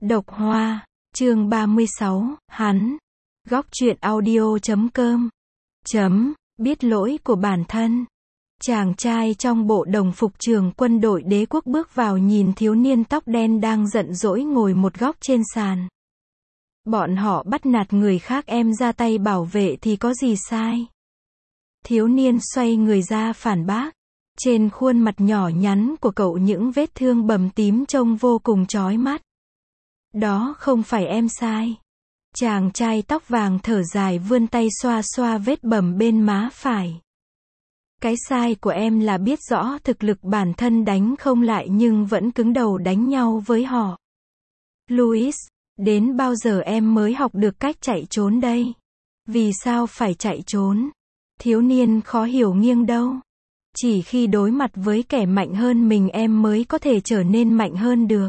Độc Hoa, chương 36, hắn. Góc truyện audio.com. Biết lỗi của bản thân. Chàng trai trong bộ đồng phục trường quân đội đế quốc bước vào nhìn thiếu niên tóc đen đang giận dỗi ngồi một góc trên sàn. Bọn họ bắt nạt người khác, em ra tay bảo vệ thì có gì sai? Thiếu niên xoay người ra phản bác. Trên khuôn mặt nhỏ nhắn của cậu những vết thương bầm tím trông vô cùng chói mắt. Đó không phải em sai. Chàng trai tóc vàng thở dài vươn tay xoa xoa vết bầm bên má phải. Cái sai của em là biết rõ thực lực bản thân đánh không lại nhưng vẫn cứng đầu đánh nhau với họ. Louis, đến bao giờ em mới học được cách chạy trốn đây? Vì sao phải chạy trốn? Thiếu niên khó hiểu nghiêng đâu. Chỉ khi đối mặt với kẻ mạnh hơn mình em mới có thể trở nên mạnh hơn được.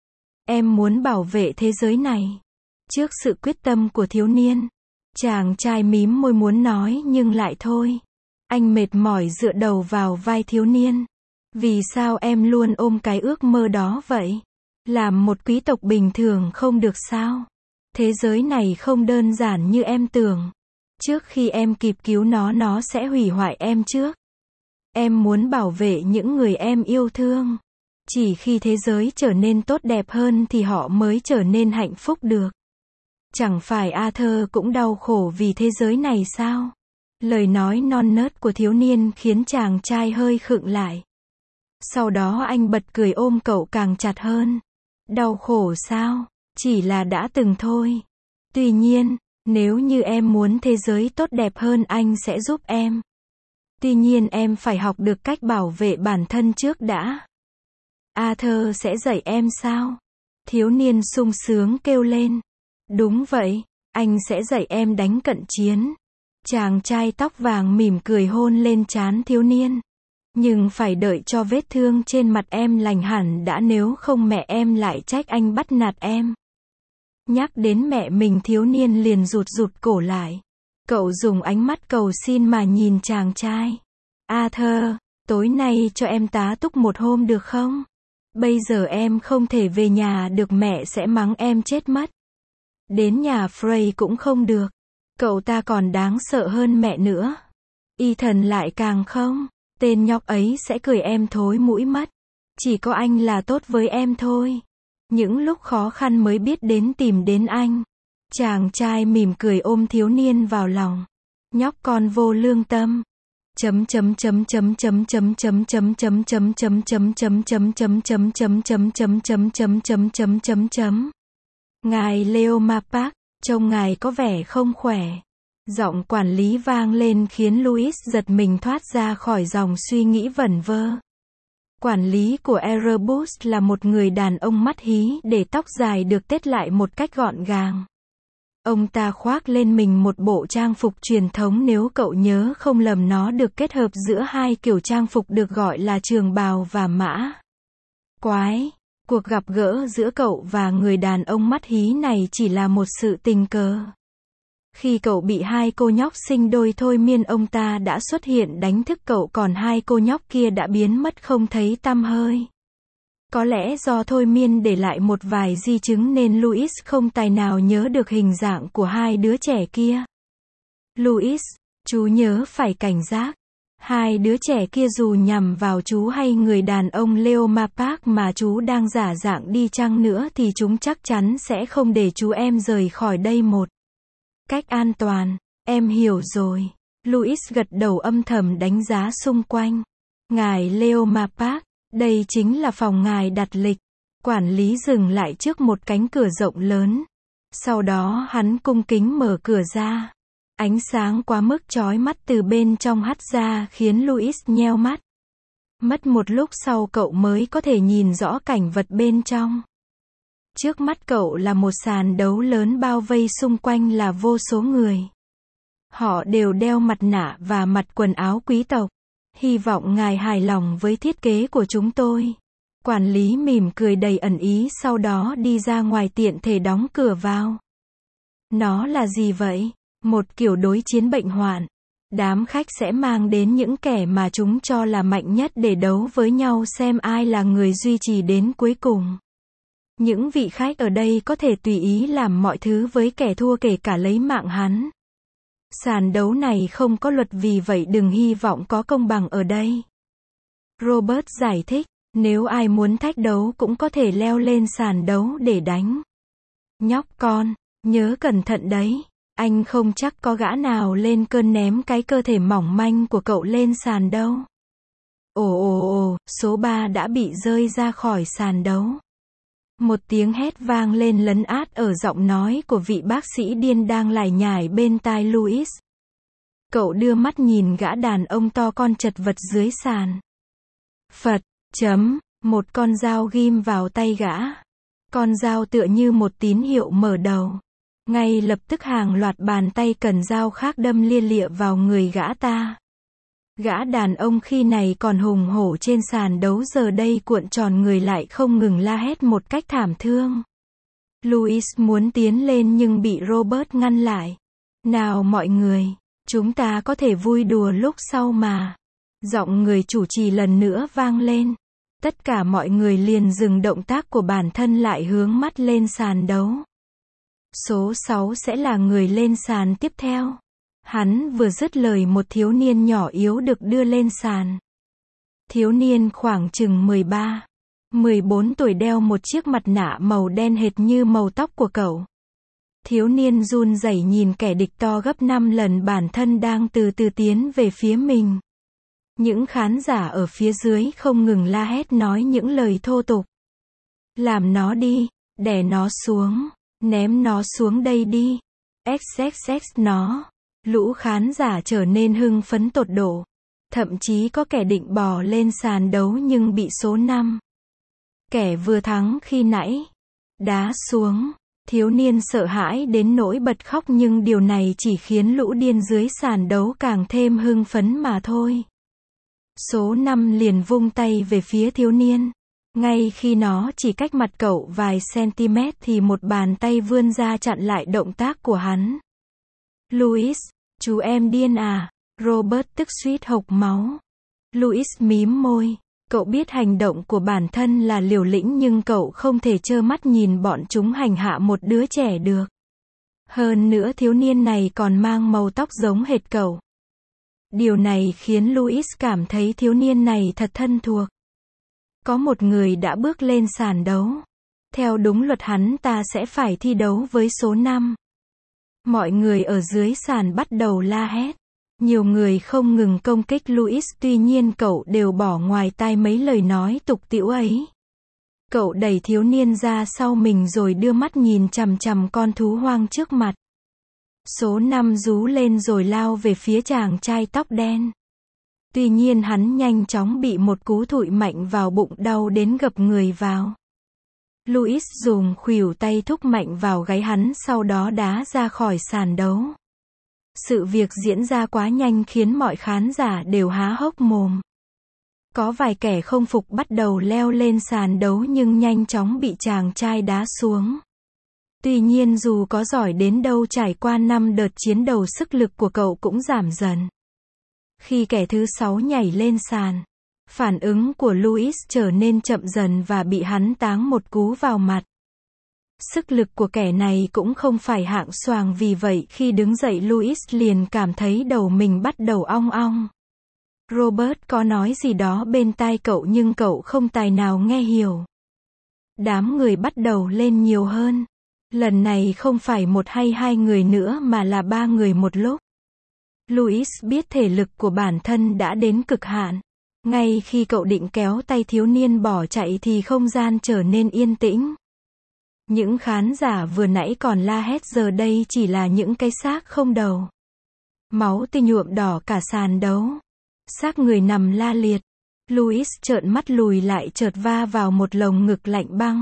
Em muốn bảo vệ thế giới này. Trước sự quyết tâm của thiếu niên, chàng trai mím môi muốn nói nhưng lại thôi. Anh mệt mỏi dựa đầu vào vai thiếu niên. Vì sao em luôn ôm cái ước mơ đó vậy? Làm một quý tộc bình thường không được sao? Thế giới này không đơn giản như em tưởng. Trước khi em kịp cứu nó sẽ hủy hoại em trước. Em muốn bảo vệ những người em yêu thương. Chỉ khi thế giới trở nên tốt đẹp hơn thì họ mới trở nên hạnh phúc được. Chẳng phải Arthur cũng đau khổ vì thế giới này sao? Lời nói non nớt của thiếu niên khiến chàng trai hơi khựng lại. Sau đó anh bật cười ôm cậu càng chặt hơn. Đau khổ sao? Chỉ là đã từng thôi. Tuy nhiên, nếu như em muốn thế giới tốt đẹp hơn anh sẽ giúp em. Tuy nhiên em phải học được cách bảo vệ bản thân trước đã. Arthur sẽ dạy em sao? Thiếu niên sung sướng kêu lên. Đúng vậy, anh sẽ dạy em đánh cận chiến. Chàng trai tóc vàng mỉm cười hôn lên trán thiếu niên. Nhưng phải đợi cho vết thương trên mặt em lành hẳn đã, nếu không mẹ em lại trách anh bắt nạt em. Nhắc đến mẹ mình thiếu niên liền rụt cổ lại. Cậu dùng ánh mắt cầu xin mà nhìn chàng trai. Arthur, tối nay cho em tá túc một hôm được không? Bây giờ em không thể về nhà được, mẹ sẽ mắng em chết mất. Đến nhà Frey cũng không được. Cậu ta còn đáng sợ hơn mẹ nữa. Ethan lại càng không. Tên nhóc ấy sẽ cười em thối mũi mất. Chỉ có anh là tốt với em thôi. Những lúc khó khăn mới biết đến tìm đến anh. Chàng trai mỉm cười ôm thiếu niên vào lòng. Nhóc con vô lương tâm. Ngài Leoma Park, trông ngài có vẻ không khỏe. Giọng quản lý vang lên khiến Louis giật mình thoát ra khỏi dòng suy nghĩ vẩn vơ. Quản lý của Airbus là một người đàn ông mắt hí để tóc dài được tết lại một cách gọn gàng. Ông ta khoác lên mình một bộ trang phục truyền thống, nếu cậu nhớ không lầm nó được kết hợp giữa hai kiểu trang phục được gọi là trường bào và mã. Quái, cuộc gặp gỡ giữa cậu và người đàn ông mắt hí này chỉ là một sự tình cờ. Khi cậu bị hai cô nhóc sinh đôi thôi miên, ông ta đã xuất hiện đánh thức cậu, còn hai cô nhóc kia đã biến mất không thấy tăm hơi. Có lẽ do thôi miên để lại một vài di chứng nên Louis không tài nào nhớ được hình dạng của hai đứa trẻ kia. Louis, chú nhớ phải cảnh giác. Hai đứa trẻ kia dù nhằm vào chú hay người đàn ông Leoma Park mà chú đang giả dạng đi chăng nữa thì chúng chắc chắn sẽ không để chú em rời khỏi đây một cách an toàn. Em hiểu rồi. Louis gật đầu âm thầm đánh giá xung quanh. Ngài Leoma Park, đây chính là phòng ngài đặt lịch. Quản lý dừng lại trước một cánh cửa rộng lớn. Sau đó hắn cung kính mở cửa ra. Ánh sáng quá mức chói mắt từ bên trong hắt ra khiến Louis nheo mắt. Mất một lúc sau cậu mới có thể nhìn rõ cảnh vật bên trong. Trước mắt cậu là một sàn đấu lớn, bao vây xung quanh là vô số người. Họ đều đeo mặt nạ và mặc quần áo quý tộc. Hy vọng ngài hài lòng với thiết kế của chúng tôi. Quản lý mỉm cười đầy ẩn ý, sau đó đi ra ngoài tiện thể đóng cửa vào. Nó là gì vậy? Một kiểu đối chiến bệnh hoạn. Đám khách sẽ mang đến những kẻ mà chúng cho là mạnh nhất để đấu với nhau xem ai là người duy trì đến cuối cùng. Những vị khách ở đây có thể tùy ý làm mọi thứ với kẻ thua kể cả lấy mạng hắn. Sàn đấu này không có luật vì vậy đừng hy vọng có công bằng ở đây. Robert giải thích, nếu ai muốn thách đấu cũng có thể leo lên sàn đấu để đánh. Nhóc con, nhớ cẩn thận đấy. Anh không chắc có gã nào lên cơn ném cái cơ thể mỏng manh của cậu lên sàn đâu. Ồ, số 3 đã bị rơi ra khỏi sàn đấu. Một tiếng hét vang lên lấn át ở giọng nói của vị bác sĩ điên đang lải nhải bên tai Louis. Cậu đưa mắt nhìn gã đàn ông to con chật vật dưới sàn. Phật, một con dao ghim vào tay gã. Con dao tựa như một tín hiệu mở đầu. Ngay lập tức hàng loạt bàn tay cần dao khác đâm lia lịa vào người gã ta. Gã đàn ông khi này còn hùng hổ trên sàn đấu giờ đây cuộn tròn người lại không ngừng la hét một cách thảm thương. Louis muốn tiến lên nhưng bị Robert ngăn lại. Nào mọi người, chúng ta có thể vui đùa lúc sau mà. Giọng người chủ trì lần nữa vang lên. Tất cả mọi người liền dừng động tác của bản thân lại hướng mắt lên sàn đấu. Số 6 sẽ là người lên sàn tiếp theo. Hắn vừa dứt lời một thiếu niên nhỏ yếu được đưa lên sàn. Thiếu niên khoảng chừng 13, 14 tuổi đeo một chiếc mặt nạ màu đen hệt như màu tóc của cậu. Thiếu niên run rẩy nhìn kẻ địch to gấp 5 lần bản thân đang từ từ tiến về phía mình. Những khán giả ở phía dưới không ngừng la hét nói những lời thô tục. Làm nó đi, đè nó xuống, ném nó xuống đây đi, xxx nó. Lũ khán giả trở nên hưng phấn tột độ. Thậm chí có kẻ định bò lên sàn đấu nhưng bị số 5. Kẻ vừa thắng khi nãy đá xuống. Thiếu niên sợ hãi đến nỗi bật khóc nhưng điều này chỉ khiến lũ điên dưới sàn đấu càng thêm hưng phấn mà thôi. Số 5 liền vung tay về phía thiếu niên. Ngay khi nó chỉ cách mặt cậu vài cm thì một bàn tay vươn ra chặn lại động tác của hắn. Louis, chú em điên à? Robert tức suýt hộc máu. Louis mím môi. Cậu biết hành động của bản thân là liều lĩnh nhưng cậu không thể trơ mắt nhìn bọn chúng hành hạ một đứa trẻ được. Hơn nữa thiếu niên này còn mang màu tóc giống hệt cậu. Điều này khiến Louis cảm thấy thiếu niên này thật thân thuộc. Có một người đã bước lên sàn đấu. Theo đúng luật hắn ta sẽ phải thi đấu với số 5. Mọi người ở dưới sàn bắt đầu la hét. Nhiều người không ngừng công kích Louis tuy nhiên cậu đều bỏ ngoài tai mấy lời nói tục tĩu ấy. Cậu đẩy thiếu niên ra sau mình rồi đưa mắt nhìn chằm chằm con thú hoang trước mặt. Số 5 rú lên rồi lao về phía chàng trai tóc đen. Tuy nhiên hắn nhanh chóng bị một cú thụi mạnh vào bụng đau đến gập người vào. Louis dùng khuỷu tay thúc mạnh vào gáy hắn sau đó đá ra khỏi sàn đấu. Sự việc diễn ra quá nhanh khiến mọi khán giả đều há hốc mồm. Có vài kẻ không phục bắt đầu leo lên sàn đấu nhưng nhanh chóng bị chàng trai đá xuống. Tuy nhiên dù có giỏi đến đâu trải qua 5 đợt chiến đấu sức lực của cậu cũng giảm dần. Khi kẻ thứ 6 nhảy lên sàn, phản ứng của Louis trở nên chậm dần và bị hắn táng một cú vào mặt. Sức lực của kẻ này cũng không phải hạng xoàng vì vậy khi đứng dậy Louis liền cảm thấy đầu mình bắt đầu ong ong. Robert có nói gì đó bên tai cậu nhưng cậu không tài nào nghe hiểu. Đám người bắt đầu lên nhiều hơn. Lần này không phải một hay hai người nữa mà là 3 người một lúc. Louis biết thể lực của bản thân đã đến cực hạn. Ngay khi cậu định kéo tay thiếu niên bỏ chạy thì không gian trở nên yên tĩnh. Những khán giả vừa nãy còn la hét giờ đây chỉ là những cái xác không đầu. Máu tươi nhuộm đỏ cả sàn đấu. Xác người nằm la liệt. Louis trợn mắt lùi lại chợt va vào một lồng ngực lạnh băng.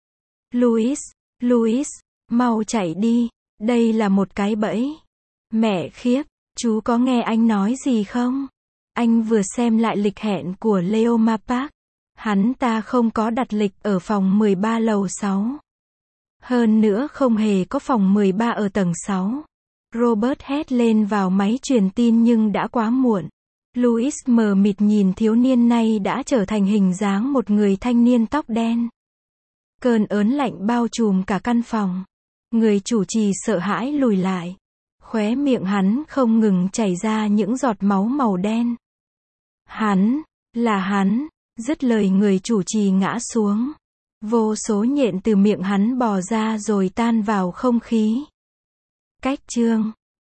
Louis, mau chạy đi, đây là một cái bẫy. Mẹ khiếp, chú có nghe anh nói gì không? Anh vừa xem lại lịch hẹn của Leoma Park. Hắn ta không có đặt lịch ở phòng 13 lầu 6. Hơn nữa không hề có phòng 13 ở tầng 6. Robert hét lên vào máy truyền tin nhưng đã quá muộn. Louis mờ mịt nhìn thiếu niên này đã trở thành hình dáng một người thanh niên tóc đen. Cơn ớn lạnh bao trùm cả căn phòng. Người chủ trì sợ hãi lùi lại. Khóe miệng hắn không ngừng chảy ra những giọt máu màu đen. Hắn, là hắn. Dứt lời người chủ trì ngã xuống. Vô số nhện từ miệng hắn bò ra rồi tan vào không khí. Cách chương